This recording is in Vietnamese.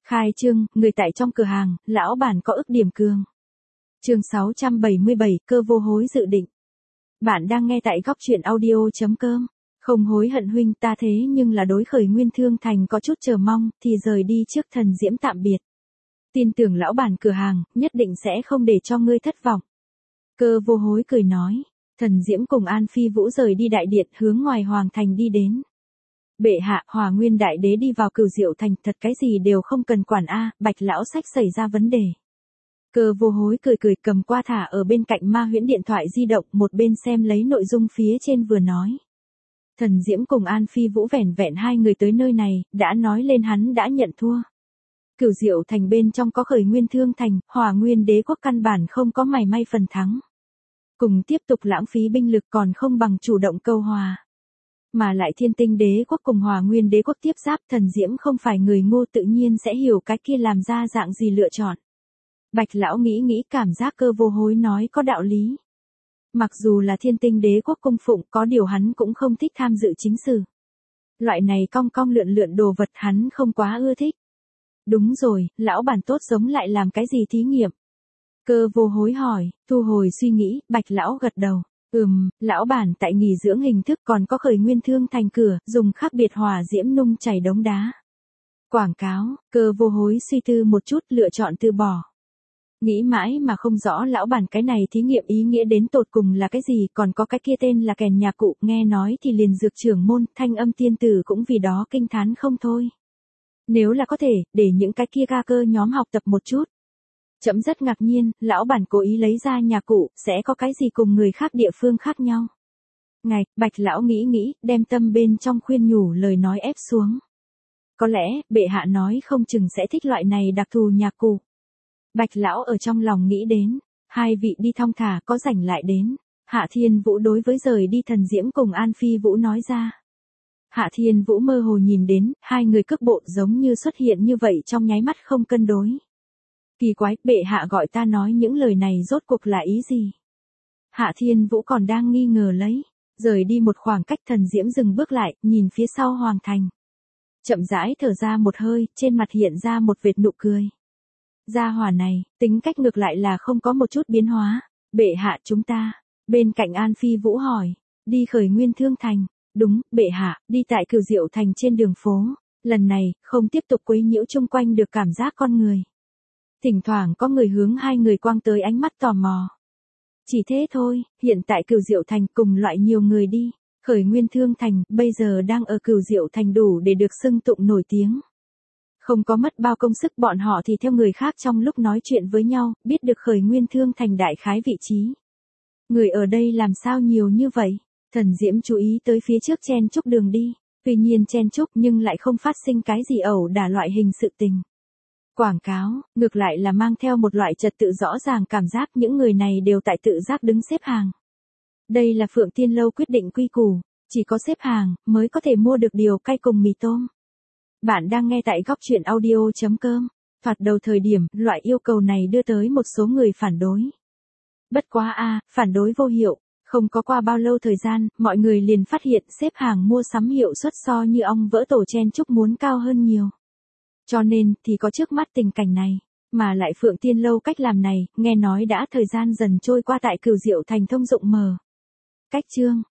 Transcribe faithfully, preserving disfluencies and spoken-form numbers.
Khai trương, người tại trong cửa hàng, lão bản có ức điểm cường. Chương sáu trăm bảy mươi bảy, cơ vô hối dự định. Bạn đang nghe tại góc truyện audio.com. Không hối hận huynh, ta thế nhưng là đối khởi Nguyên Thương Thành có chút chờ mong, thì rời đi trước Thần Diễm tạm biệt. Tin tưởng lão bản cửa hàng, nhất định sẽ không để cho ngươi thất vọng. Cơ vô hối cười nói. Thần Diễm cùng An Phi Vũ rời đi đại điện hướng ngoài Hoàng Thành đi đến. Bệ hạ, Hòa Nguyên Đại Đế đi vào Cửu Diệu Thành, thật cái gì đều không cần quản a, Bạch lão sách xảy ra vấn đề. Cơ vô hối cười cười cầm qua thả ở bên cạnh Ma Huyễn điện thoại di động, một bên xem lấy nội dung phía trên vừa nói. Thần Diễm cùng An Phi Vũ vẻn vẹn hai người tới nơi này, đã nói lên hắn đã nhận thua. Cửu Diệu Thành bên trong có khởi Nguyên Thương Thành, Hòa Nguyên Đế quốc căn bản không có mảy may phần thắng. Cùng tiếp tục lãng phí binh lực còn không bằng chủ động câu hòa. Mà lại Thiên Tinh Đế quốc cùng Hòa Nguyên Đế quốc tiếp giáp, Thần Diễm không phải người ngu, tự nhiên sẽ hiểu cái kia làm ra dạng gì lựa chọn. Bạch lão nghĩ nghĩ cảm giác cơ vô hối nói có đạo lý. Mặc dù là Thiên Tinh Đế quốc cung phụng, có điều hắn cũng không thích tham dự chính sự. Loại này cong cong lượn lượn đồ vật hắn không quá ưa thích. Đúng rồi, lão bản tốt giống lại làm cái gì thí nghiệm? Cơ vô hối hỏi, thu hồi suy nghĩ, Bạch lão gật đầu. Ừm, lão bản tại nghỉ dưỡng hình thức còn có khởi Nguyên Thương Thành cửa, dùng khác biệt hỏa diễm nung chảy đống đá. Quảng cáo, cơ vô hối suy tư một chút lựa chọn từ bỏ. Nghĩ mãi mà không rõ lão bản cái này thí nghiệm ý nghĩa đến tột cùng là cái gì, còn có cái kia tên là kèn nhà cụ, nghe nói thì liền dược trưởng môn, Thanh Âm tiên tử cũng vì đó kinh thán không thôi. Nếu là có thể, để những cái kia ga cơ nhóm học tập một chút. Chậm rất ngạc nhiên, lão bản cố ý lấy ra nhà cụ, sẽ có cái gì cùng người khác địa phương khác nhau. Ngạch, Bạch lão nghĩ nghĩ, đem tâm bên trong khuyên nhủ lời nói ép xuống. Có lẽ, bệ hạ nói không chừng sẽ thích loại này đặc thù nhà cụ. Bạch lão ở trong lòng nghĩ đến, hai vị đi thong thả, có rảnh lại đến. Hạ Thiên Vũ đối với rời đi Thần Diễm cùng An Phi Vũ nói ra. Hạ Thiên Vũ mơ hồ nhìn đến, hai người cước bộ giống như xuất hiện như vậy trong nháy mắt không cân đối. Kỳ quái, bệ hạ gọi ta nói những lời này rốt cuộc là ý gì? Hạ Thiên Vũ còn đang nghi ngờ lấy, rời đi một khoảng cách Thần Diễm dừng bước lại, nhìn phía sau Hoàng Thành. Chậm rãi thở ra một hơi, trên mặt hiện ra một vệt nụ cười. Gia hỏa này, tính cách ngược lại là không có một chút biến hóa. Bệ hạ chúng ta, bên cạnh An Phi Vũ hỏi, đi khởi Nguyên Thương Thành. Đúng, bệ hạ, đi tại Cửu Diệu Thành trên đường phố. Lần này, không tiếp tục quấy nhiễu chung quanh được cảm giác con người. Thỉnh thoảng có người hướng hai người quang tới ánh mắt tò mò. Chỉ thế thôi, hiện tại Cửu Diệu Thành cùng loại nhiều người đi. Khởi Nguyên Thương Thành, bây giờ đang ở Cửu Diệu Thành đủ để được xưng tụng nổi tiếng. Không có mất bao công sức bọn họ thì theo người khác trong lúc nói chuyện với nhau, biết được Khởi Nguyên Thương Thành đại khái vị trí. Người ở đây làm sao nhiều như vậy? Thần Diễm chú ý tới phía trước chen chúc đường đi. Tuy nhiên chen chúc nhưng lại không phát sinh cái gì ẩu đả loại hình sự tình. Quảng cáo, ngược lại là mang theo một loại trật tự rõ ràng cảm giác những người này đều tại tự giác đứng xếp hàng. Đây là Phượng Tiên Lâu quyết định quy củ, chỉ có xếp hàng mới có thể mua được điều cay cùng mì tôm. Bạn đang nghe tại góc truyện audio.com. Thoạt đầu thời điểm, loại yêu cầu này đưa tới một số người phản đối. Bất quá a, phản đối vô hiệu, không có qua bao lâu thời gian, mọi người liền phát hiện xếp hàng mua sắm hiệu suất so như ong vỡ tổ chen chúc muốn cao hơn nhiều. Cho nên, thì có trước mắt tình cảnh này, mà lại Phượng Tiên Lâu cách làm này, nghe nói đã thời gian dần trôi qua tại Cửu Diệu Thành thông dụng mờ. Cách chương,